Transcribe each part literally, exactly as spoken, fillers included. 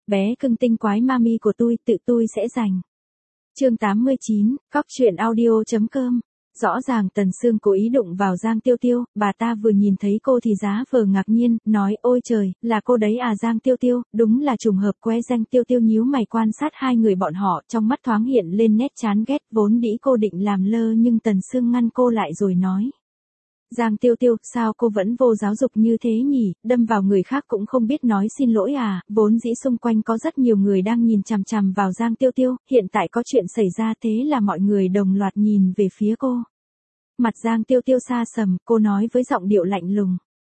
bé cưng tinh quái mami của tôi, tự tôi sẽ giành. Chương tám mươi chín, Cóc truyện audio.com. Rõ ràng Tần Sương cố ý đụng vào Giang Tiêu Tiêu, bà ta vừa nhìn thấy cô thì giá vờ ngạc nhiên, nói ôi trời, là cô đấy à Giang Tiêu Tiêu, đúng là trùng hợp que. Giang Tiêu Tiêu nhíu mày quan sát hai người bọn họ, trong mắt thoáng hiện lên nét chán ghét, vốn đĩ cô định làm lơ nhưng Tần Sương ngăn cô lại rồi nói. Giang Tiêu Tiêu, sao cô vẫn vô giáo dục như thế nhỉ, đâm vào người khác cũng không biết nói xin lỗi à, vốn dĩ xung quanh có rất nhiều người đang nhìn chằm chằm vào Giang Tiêu Tiêu, hiện tại có chuyện xảy ra thế là mọi người đồng loạt nhìn về phía cô. Mặt Giang Tiêu Tiêu xa sầm, cô nói với giọng điệu lạnh lùng.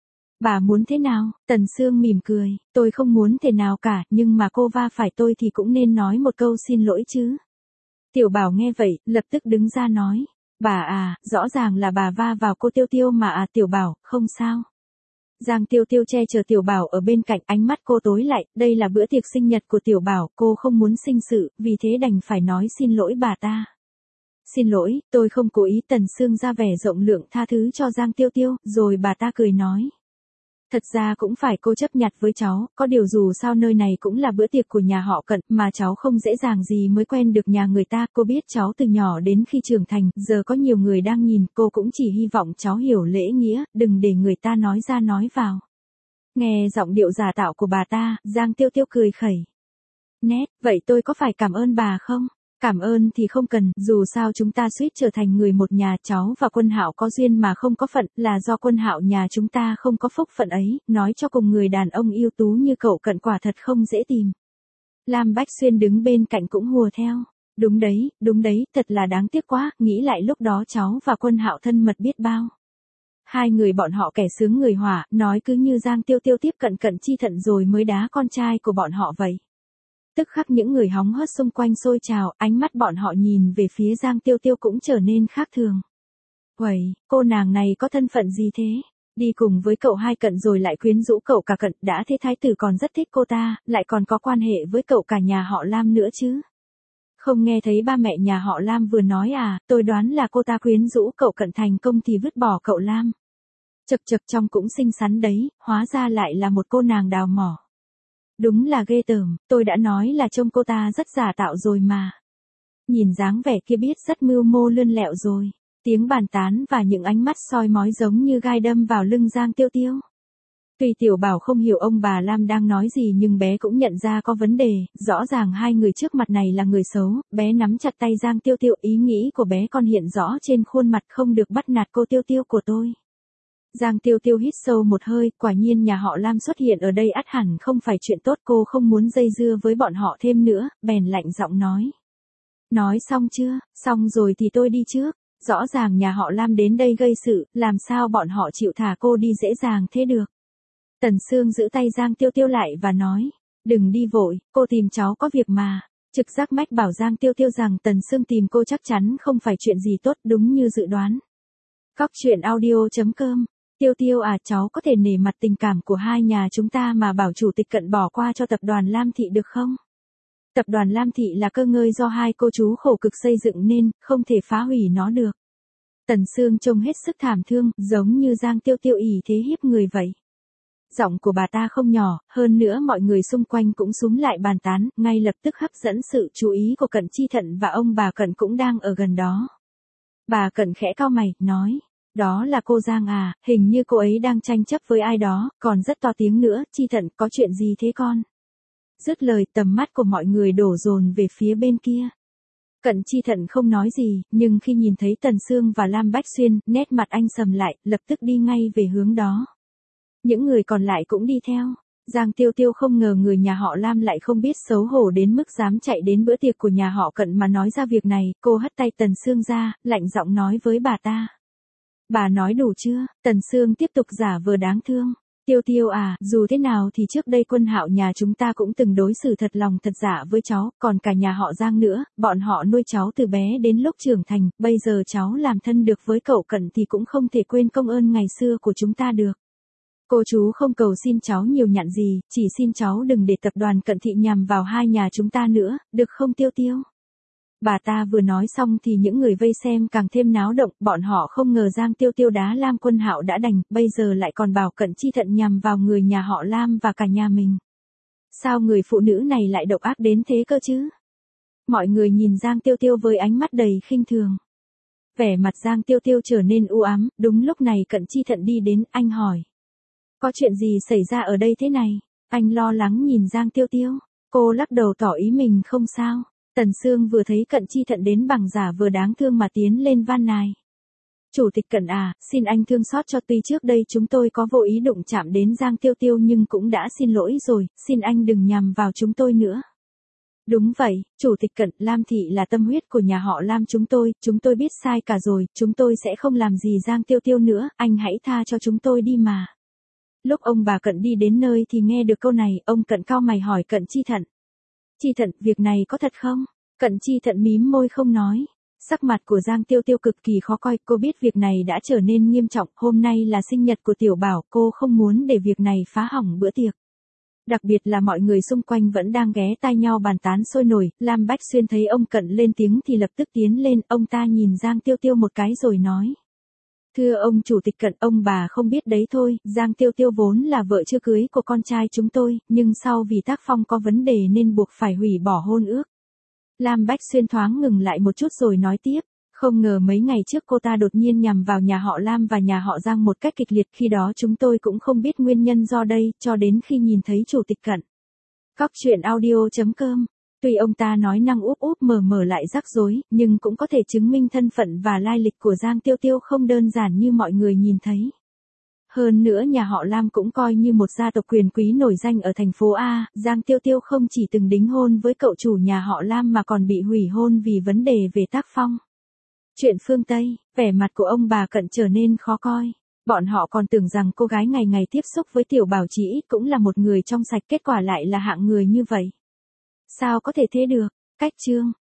Bà muốn thế nào? Tần Sương mỉm cười, tôi không muốn thế nào cả, nhưng mà cô va phải tôi thì cũng nên nói một câu xin lỗi chứ. Tiểu Bảo nghe vậy, lập tức đứng ra nói. Bà à, rõ ràng là bà va vào cô Tiêu Tiêu mà à. Tiểu Bảo, không sao. Giang Tiêu Tiêu che chở Tiểu Bảo ở bên cạnh, ánh mắt cô tối lại, đây là bữa tiệc sinh nhật của Tiểu Bảo, cô không muốn sinh sự, vì thế đành phải nói xin lỗi bà ta. Xin lỗi, tôi không cố ý. Tần Sương ra vẻ rộng lượng tha thứ cho Giang Tiêu Tiêu, rồi bà ta cười nói. Thật ra cũng phải cô chấp nhặt với cháu, có điều dù sao nơi này cũng là bữa tiệc của nhà họ Cận, mà cháu không dễ dàng gì mới quen được nhà người ta, cô biết cháu từ nhỏ đến khi trưởng thành, giờ có nhiều người đang nhìn, cô cũng chỉ hy vọng cháu hiểu lễ nghĩa, đừng để người ta nói ra nói vào. Nghe giọng điệu giả tạo của bà ta, Giang Tiêu Tiêu cười khẩy. Nét, vậy tôi có phải cảm ơn bà không? Cảm ơn thì không cần, dù sao chúng ta suýt trở thành người một nhà, cháu và Quân Hạo có duyên mà không có phận, là do Quân Hạo nhà chúng ta không có phúc phận ấy, nói cho cùng người đàn ông ưu tú như cậu Cận quả thật không dễ tìm. Lam Bách Xuyên đứng bên cạnh cũng hùa theo. Đúng đấy, đúng đấy, thật là đáng tiếc quá, nghĩ lại lúc đó cháu và Quân Hạo thân mật biết bao. Hai người bọn họ kẻ sướng người hỏa, nói cứ như Giang Tiêu Tiêu tiếp cận Cận Chi Thận rồi mới đá con trai của bọn họ vậy. Tức khắc những người hóng hớt xung quanh xôi trào, ánh mắt bọn họ nhìn về phía Giang Tiêu Tiêu cũng trở nên khác thường. Uầy, cô nàng này có thân phận gì thế? Đi cùng với cậu hai Cận rồi lại quyến rũ cậu cả Cận, đã thế thái tử còn rất thích cô ta, lại còn có quan hệ với cậu cả nhà họ Lam nữa chứ. Không nghe thấy ba mẹ nhà họ Lam vừa nói à, tôi đoán là cô ta quyến rũ cậu Cận thành công thì vứt bỏ cậu Lam. Chật chật trông cũng xinh xắn đấy, hóa ra lại là một cô nàng đào mỏ. Đúng là ghê tởm, tôi đã nói là trông cô ta rất giả tạo rồi mà. Nhìn dáng vẻ kia biết rất mưu mô lươn lẹo rồi. Tiếng bàn tán và những ánh mắt soi mói giống như gai đâm vào lưng Giang Tiêu Tiêu. Tuy Tiểu Bảo không hiểu ông bà Lam đang nói gì nhưng bé cũng nhận ra có vấn đề, rõ ràng hai người trước mặt này là người xấu, bé nắm chặt tay Giang Tiêu Tiêu, ý nghĩ của bé còn hiện rõ trên khuôn mặt, không được bắt nạt cô Tiêu Tiêu của tôi. Giang Tiêu Tiêu hít sâu một hơi, quả nhiên nhà họ Lam xuất hiện ở đây ắt hẳn không phải chuyện tốt, cô không muốn dây dưa với bọn họ thêm nữa, bèn lạnh giọng nói. Nói xong chưa, xong rồi thì tôi đi trước, rõ ràng nhà họ Lam đến đây gây sự, làm sao bọn họ chịu thả cô đi dễ dàng thế được. Tần Sương giữ tay Giang Tiêu Tiêu lại và nói, đừng đi vội, cô tìm cháu có việc mà. Trực giác mách bảo Giang Tiêu Tiêu rằng Tần Sương tìm cô chắc chắn không phải chuyện gì tốt, đúng như dự đoán. Cóc truyện audio.com. Tiêu Tiêu à, cháu có thể nể mặt tình cảm của hai nhà chúng ta mà bảo chủ tịch Cận bỏ qua cho tập đoàn Lam Thị được không? Tập đoàn Lam Thị là cơ ngơi do hai cô chú khổ cực xây dựng nên, không thể phá hủy nó được. Tần Sương trông hết sức thảm thương, giống như Giang Tiêu Tiêu ỷ thế hiếp người vậy. Giọng của bà ta không nhỏ, hơn nữa mọi người xung quanh cũng xúm lại bàn tán, ngay lập tức hấp dẫn sự chú ý của Cận Chi Thận và ông bà Cận cũng đang ở gần đó. Bà Cận khẽ cau mày, nói. Đó là cô Giang à, hình như cô ấy đang tranh chấp với ai đó, còn rất to tiếng nữa. Chi Thận, có chuyện gì thế con? Dứt lời, tầm mắt của mọi người đổ dồn về phía bên kia. Cận Chi Thận không nói gì, nhưng khi nhìn thấy Tần Sương và Lam Bách Xuyên, nét mặt anh sầm lại, lập tức đi ngay về hướng đó. Những người còn lại cũng đi theo. Giang Tiêu Tiêu không ngờ người nhà họ Lam lại không biết xấu hổ đến mức dám chạy đến bữa tiệc của nhà họ Cận mà nói ra việc này, cô hất tay Tần Sương ra, lạnh giọng nói với bà ta. Bà nói đủ chưa? Tần Sương tiếp tục giả vờ đáng thương. Tiêu Tiêu à, dù thế nào thì trước đây Quân Hạo nhà chúng ta cũng từng đối xử thật lòng thật dạ với cháu, còn cả nhà họ Giang nữa, bọn họ nuôi cháu từ bé đến lúc trưởng thành, bây giờ cháu làm thân được với cậu Cận thì cũng không thể quên công ơn ngày xưa của chúng ta được. Cô chú không cầu xin cháu nhiều nhặn gì, chỉ xin cháu đừng để tập đoàn Cận Thị nhằm vào hai nhà chúng ta nữa, được không Tiêu Tiêu? Bà ta vừa nói xong thì những người vây xem càng thêm náo động, bọn họ không ngờ Giang Tiêu Tiêu đá Lam Quân Hạo đã đành, bây giờ lại còn bảo Cận Chi Thận nhằm vào người nhà họ Lam và cả nhà mình. Sao người phụ nữ này lại độc ác đến thế cơ chứ? Mọi người nhìn Giang Tiêu Tiêu với ánh mắt đầy khinh thường. Vẻ mặt Giang Tiêu Tiêu trở nên u ám, đúng lúc này Cận Chi Thận đi đến, anh hỏi. Có chuyện gì xảy ra ở đây thế này? Anh lo lắng nhìn Giang Tiêu Tiêu. Cô lắc đầu tỏ ý mình không sao. Tần Sương vừa thấy Cận Chi Thận đến bằng giả vừa đáng thương mà tiến lên van nài. Chủ tịch Cận à, xin anh thương xót cho, tuy trước đây chúng tôi có vô ý đụng chạm đến Giang Tiêu Tiêu nhưng cũng đã xin lỗi rồi, xin anh đừng nhằm vào chúng tôi nữa. Đúng vậy, Chủ tịch Cận, Lam Thị là tâm huyết của nhà họ Lam chúng tôi, chúng tôi biết sai cả rồi, chúng tôi sẽ không làm gì Giang Tiêu Tiêu nữa, anh hãy tha cho chúng tôi đi mà. Lúc ông bà Cận đi đến nơi thì nghe được câu này, ông Cận cau mày hỏi Cận Chi Thận. Chi Thận, việc này có thật không? Cận Chi Thận mím môi không nói. Sắc mặt của Giang Tiêu Tiêu cực kỳ khó coi, cô biết việc này đã trở nên nghiêm trọng, hôm nay là sinh nhật của Tiểu Bảo, cô không muốn để việc này phá hỏng bữa tiệc. Đặc biệt là mọi người xung quanh vẫn đang ghé tai nhau bàn tán sôi nổi, Lam Bách Xuyên thấy ông Cận lên tiếng thì lập tức tiến lên, ông ta nhìn Giang Tiêu Tiêu một cái rồi nói. Thưa ông Chủ tịch Cận, ông bà không biết đấy thôi, Giang Tiêu Tiêu vốn là vợ chưa cưới của con trai chúng tôi, nhưng sau vì tác phong có vấn đề nên buộc phải hủy bỏ hôn ước. Lam Bách Xuyên thoáng ngừng lại một chút rồi nói tiếp, không ngờ mấy ngày trước cô ta đột nhiên nhằm vào nhà họ Lam và nhà họ Giang một cách kịch liệt, khi đó chúng tôi cũng không biết nguyên nhân do đây, cho đến khi nhìn thấy Chủ tịch Cận. Cóc truyện audio chấm com. Tuy ông ta nói năng úp úp mở mở lại rắc rối, nhưng cũng có thể chứng minh thân phận và lai lịch của Giang Tiêu Tiêu không đơn giản như mọi người nhìn thấy. Hơn nữa nhà họ Lam cũng coi như một gia tộc quyền quý nổi danh ở thành phố A, Giang Tiêu Tiêu không chỉ từng đính hôn với cậu chủ nhà họ Lam mà còn bị hủy hôn vì vấn đề về tác phong. Chuyện phương Tây, vẻ mặt của ông bà Cận trở nên khó coi. Bọn họ còn tưởng rằng cô gái ngày ngày tiếp xúc với Tiểu Bảo chỉ ít cũng là một người trong sạch, kết quả lại là hạng người như vậy. Sao có thể thế được? Cách chương.